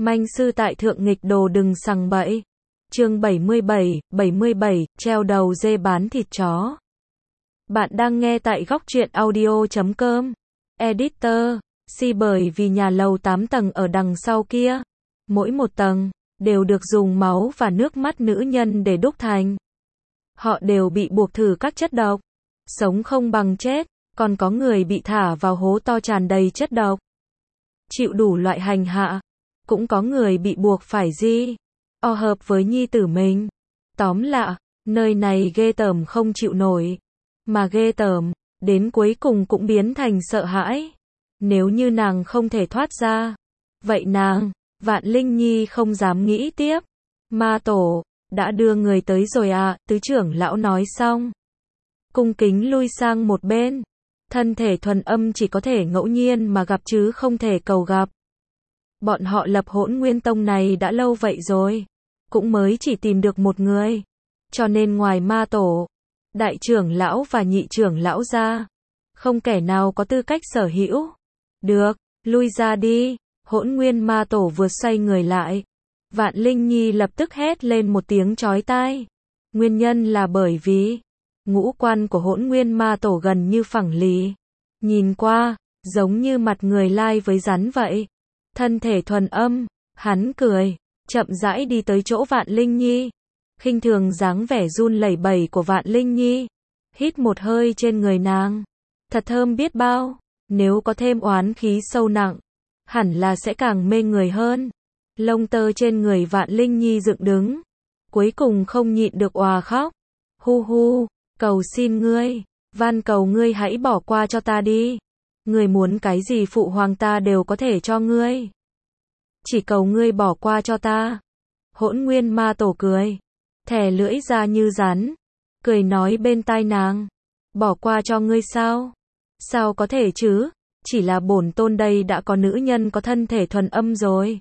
Manh sư tại thượng nghịch đồ đừng sằng bậy. Chương 77, treo đầu dê bán thịt chó. Bạn đang nghe tại góc truyện audio.com. Editor, bởi vì nhà lầu 8 tầng ở đằng sau kia, mỗi một tầng đều được dùng máu và nước mắt nữ nhân để đúc thành. Họ đều bị buộc thử các chất độc, sống không bằng chết, còn có người bị thả vào hố to tràn đầy chất độc, chịu đủ loại hành hạ, cũng có người bị buộc phải hợp với nhi tử mình. Tóm lại, nơi này ghê tởm không chịu nổi, mà ghê tởm đến cuối cùng cũng biến thành sợ hãi. Nếu như nàng không thể thoát ra, vậy nàng, Vạn Linh Nhi không dám nghĩ tiếp. Ma tổ, đã đưa người tới rồi à, tứ trưởng lão nói xong, cung kính lui sang một bên. Thân thể thuần âm chỉ có thể ngẫu nhiên mà gặp chứ không thể cầu gặp. Bọn họ lập Hỗn Nguyên Tông này đã lâu vậy rồi, cũng mới chỉ tìm được một người. Cho nên ngoài ma tổ, đại trưởng lão và nhị trưởng lão ra, không kẻ nào có tư cách sở hữu. Được, lui ra đi. Hỗn Nguyên ma tổ vừa xoay người lại, Vạn Linh Nhi lập tức hét lên một tiếng chói tai. Nguyên nhân là bởi vì ngũ quan của Hỗn Nguyên ma tổ gần như phẳng lì, nhìn qua giống như mặt người lai với rắn vậy. Thân thể thuần âm, hắn cười, chậm rãi đi tới chỗ Vạn Linh Nhi, khinh thường dáng vẻ run lẩy bẩy của Vạn Linh Nhi, hít một hơi trên người nàng, thật thơm biết bao. Nếu có thêm oán khí sâu nặng, hẳn là sẽ càng mê người hơn. Lông tơ trên người Vạn Linh Nhi dựng đứng, cuối cùng không nhịn được òa khóc. Hu hu, cầu xin ngươi, van cầu ngươi hãy bỏ qua cho ta đi. Ngươi muốn cái gì phụ hoàng ta đều có thể cho ngươi. Chỉ cầu ngươi bỏ qua cho ta. Hỗn Nguyên ma tổ cười, thè lưỡi ra như rắn, cười nói bên tai nàng. Bỏ qua cho ngươi sao? Sao có thể chứ? Chỉ là bổn tôn đây đã có nữ nhân có thân thể thuần âm rồi.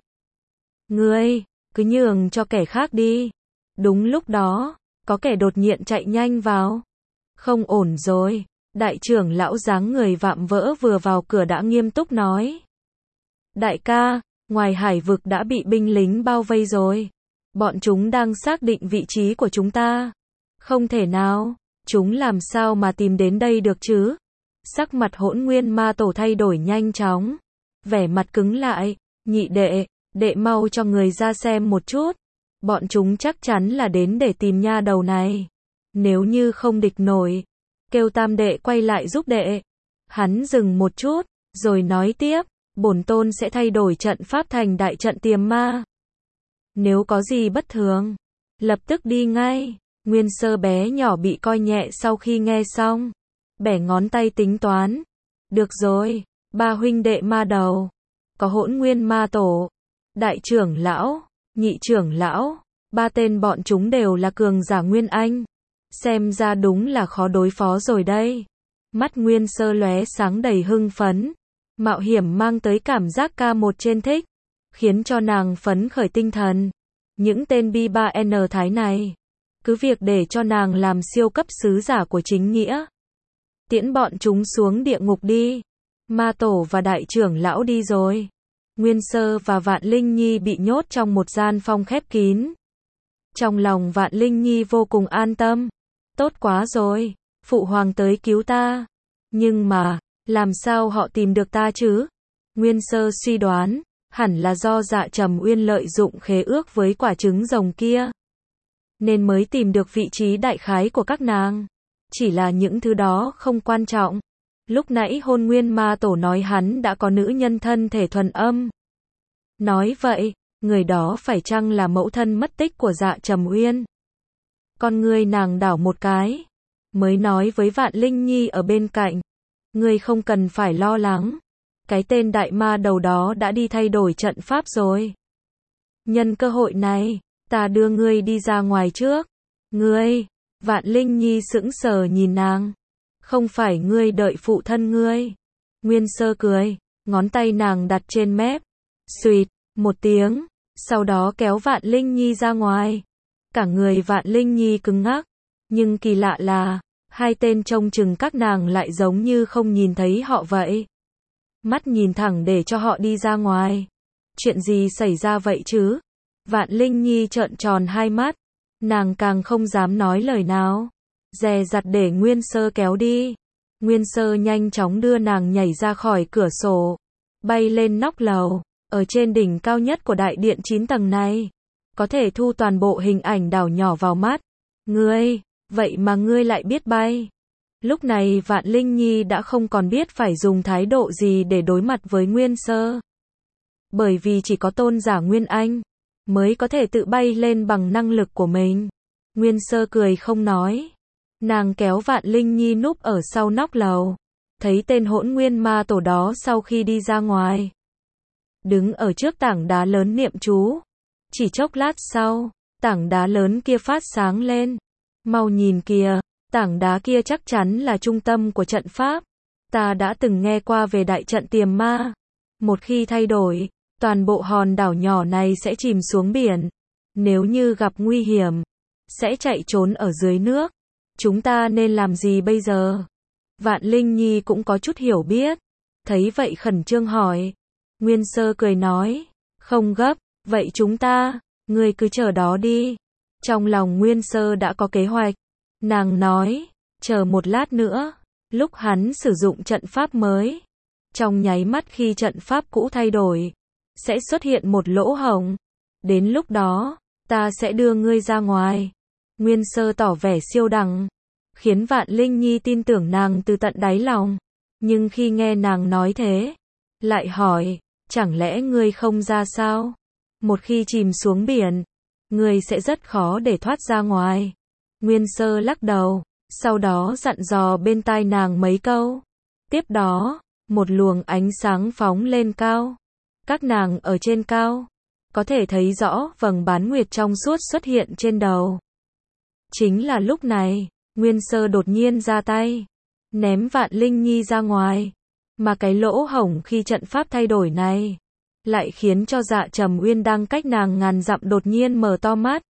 Ngươi, cứ nhường cho kẻ khác đi. Đúng lúc đó, có kẻ đột nhiên chạy nhanh vào. Không ổn rồi. Đại trưởng lão dáng người vạm vỡ vừa vào cửa đã nghiêm túc nói. Đại ca, ngoài hải vực đã bị binh lính bao vây rồi. Bọn chúng đang xác định vị trí của chúng ta. Không thể nào, chúng làm sao mà tìm đến đây được chứ? Sắc mặt Hỗn Nguyên ma tổ thay đổi nhanh chóng, vẻ mặt cứng lại. Nhị đệ, đệ mau cho người ra xem một chút. Bọn chúng chắc chắn là đến để tìm nha đầu này. Nếu như không địch nổi, kêu tam đệ quay lại giúp đệ. Hắn dừng một chút, rồi nói tiếp, bổn tôn sẽ thay đổi trận pháp thành đại trận tiềm ma. Nếu có gì bất thường, lập tức đi ngay. Nguyên Sơ bé nhỏ bị coi nhẹ sau khi nghe xong, bẻ ngón tay tính toán. Được rồi, ba huynh đệ ma đầu, có Hỗn Nguyên ma tổ, đại trưởng lão, nhị trưởng lão, ba tên bọn chúng đều là cường giả Nguyên Anh. Xem ra đúng là khó đối phó rồi đây. Mắt Nguyên Sơ lóe sáng đầy hưng phấn. Mạo hiểm mang tới cảm giác K1 trên thích, khiến cho nàng phấn khởi tinh thần. Những tên B3N thái này, cứ việc để cho nàng làm siêu cấp sứ giả của chính nghĩa. Tiễn bọn chúng xuống địa ngục đi. Ma tổ và đại trưởng lão đi rồi. Nguyên Sơ và Vạn Linh Nhi bị nhốt trong một gian phòng khép kín. Trong lòng Vạn Linh Nhi vô cùng an tâm. Tốt quá rồi, phụ hoàng tới cứu ta. Nhưng mà, làm sao họ tìm được ta chứ? Nguyên Sơ suy đoán, hẳn là do Dạ Trầm Uyên lợi dụng khế ước với quả trứng rồng kia, nên mới tìm được vị trí đại khái của các nàng. Chỉ là những thứ đó không quan trọng. Lúc nãy Hỗn Nguyên ma tổ nói hắn đã có nữ nhân thân thể thuần âm. Nói vậy, người đó phải chăng là mẫu thân mất tích của Dạ Trầm Uyên? Con ngươi nàng đảo một cái, mới nói với Vạn Linh Nhi ở bên cạnh. Ngươi không cần phải lo lắng. Cái tên đại ma đầu đó đã đi thay đổi trận pháp rồi. Nhân cơ hội này, ta đưa ngươi đi ra ngoài trước. Ngươi, Vạn Linh Nhi sững sờ nhìn nàng. Không phải ngươi đợi phụ thân ngươi. Nguyên Sơ cười, ngón tay nàng đặt trên mép. Xuỵt, một tiếng, sau đó kéo Vạn Linh Nhi ra ngoài. Cả người Vạn Linh Nhi cứng ngắc, nhưng kỳ lạ là, hai tên trông chừng các nàng lại giống như không nhìn thấy họ vậy. Mắt nhìn thẳng để cho họ đi ra ngoài. Chuyện gì xảy ra vậy chứ? Vạn Linh Nhi trợn tròn hai mắt, nàng càng không dám nói lời nào, dè dặt để Nguyên Sơ kéo đi. Nguyên Sơ nhanh chóng đưa nàng nhảy ra khỏi cửa sổ, bay lên nóc lầu, ở trên đỉnh cao nhất của đại điện 9 tầng này, có thể thu toàn bộ hình ảnh đảo nhỏ vào mắt. Ngươi, vậy mà ngươi lại biết bay. Lúc này Vạn Linh Nhi đã không còn biết phải dùng thái độ gì để đối mặt với Nguyên Sơ. Bởi vì chỉ có tôn giả Nguyên Anh mới có thể tự bay lên bằng năng lực của mình. Nguyên Sơ cười không nói. Nàng kéo Vạn Linh Nhi núp ở sau nóc lầu. Thấy tên Hỗn Nguyên Ma Tổ đó sau khi đi ra ngoài, đứng ở trước tảng đá lớn niệm chú. Chỉ chốc lát sau, tảng đá lớn kia phát sáng lên. Mau nhìn kìa, tảng đá kia chắc chắn là trung tâm của trận pháp. Ta đã từng nghe qua về đại trận Tiềm Ma. Một khi thay đổi, toàn bộ hòn đảo nhỏ này sẽ chìm xuống biển. Nếu như gặp nguy hiểm, sẽ chạy trốn ở dưới nước. Chúng ta nên làm gì bây giờ? Vạn Linh Nhi cũng có chút hiểu biết. Thấy vậy khẩn trương hỏi. Nguyên Sơ cười nói, không gấp, vậy chúng ta, ngươi cứ chờ đó đi. Trong lòng Nguyên Sơ đã có kế hoạch. Nàng nói, chờ một lát nữa, lúc hắn sử dụng trận pháp mới. Trong nháy mắt khi trận pháp cũ thay đổi, sẽ xuất hiện một lỗ hổng. Đến lúc đó, ta sẽ đưa ngươi ra ngoài. Nguyên Sơ tỏ vẻ siêu đẳng, khiến Vạn Linh Nhi tin tưởng nàng từ tận đáy lòng. Nhưng khi nghe nàng nói thế, lại hỏi, chẳng lẽ ngươi không ra sao? Một khi chìm xuống biển, ngươi sẽ rất khó để thoát ra ngoài. Nguyên Sơ lắc đầu, sau đó dặn dò bên tai nàng mấy câu. Tiếp đó, một luồng ánh sáng phóng lên cao. Các nàng ở trên cao, có thể thấy rõ vầng bán nguyệt trong suốt xuất hiện trên đầu. Chính là lúc này, Nguyên Sơ đột nhiên ra tay, ném Vạn Linh Nhi ra ngoài. Mà cái lỗ hổng khi trận pháp thay đổi này, lại khiến cho Dạ Trầm Uyên đang cách nàng ngàn dặm đột nhiên mở to mắt.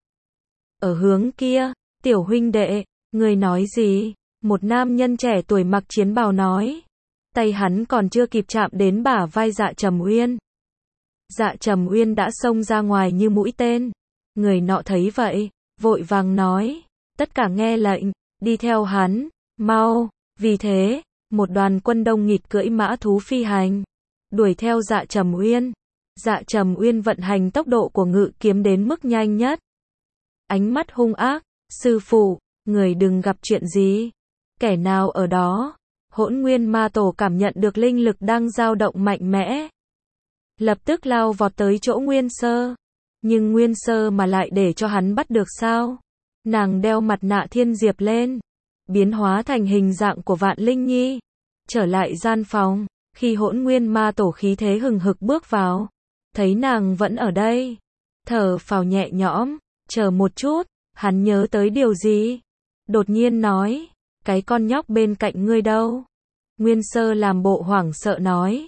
Ở hướng kia, tiểu huynh đệ, ngươi nói gì? Một nam nhân trẻ tuổi mặc chiến bào nói. Tay hắn còn chưa kịp chạm đến bả vai Dạ Trầm Uyên. Dạ Trầm Uyên đã xông ra ngoài như mũi tên. Người nọ thấy vậy, vội vàng nói, tất cả nghe lệnh, đi theo hắn, mau. Vì thế, một đoàn quân đông nghịt cưỡi mã thú phi hành, đuổi theo Dạ Trầm Uyên. Dạ Trầm Uyên vận hành tốc độ của ngự kiếm đến mức nhanh nhất. Ánh mắt hung ác, sư phụ, người đừng gặp chuyện gì. Kẻ nào ở đó? Hỗn Nguyên Ma Tổ cảm nhận được linh lực đang dao động mạnh mẽ, lập tức lao vọt tới chỗ Nguyên Sơ. Nhưng Nguyên Sơ mà lại để cho hắn bắt được sao? Nàng đeo mặt nạ thiên diệp lên, biến hóa thành hình dạng của Vạn Linh Nhi. Trở lại gian phòng, khi Hỗn Nguyên Ma Tổ khí thế hừng hực bước vào, thấy nàng vẫn ở đây, thở phào nhẹ nhõm. Chờ một chút, hắn nhớ tới điều gì, đột nhiên nói, cái con nhóc bên cạnh ngươi đâu? Nguyên Sơ làm bộ hoảng sợ nói,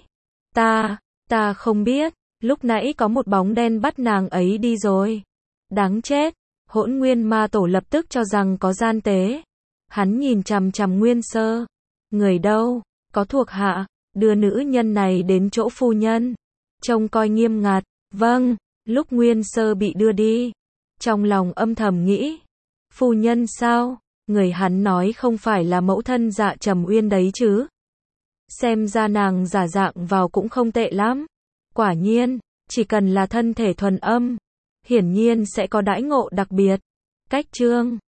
ta không biết, lúc nãy có một bóng đen bắt nàng ấy đi rồi. Đáng chết. Hỗn Nguyên Ma Tổ lập tức cho rằng có gian tế. Hắn nhìn chằm chằm Nguyên Sơ. Người đâu? Có thuộc hạ, đưa nữ nhân này đến chỗ phu nhân. Trông coi nghiêm ngặt. Vâng. Lúc Nguyên Sơ bị đưa đi, trong lòng âm thầm nghĩ, phu nhân sao? Người hắn nói không phải là mẫu thân Dạ Trầm Uyên đấy chứ? Xem ra nàng giả dạng vào cũng không tệ lắm. Quả nhiên, chỉ cần là thân thể thuần âm, hiển nhiên sẽ có đãi ngộ đặc biệt. Cách chương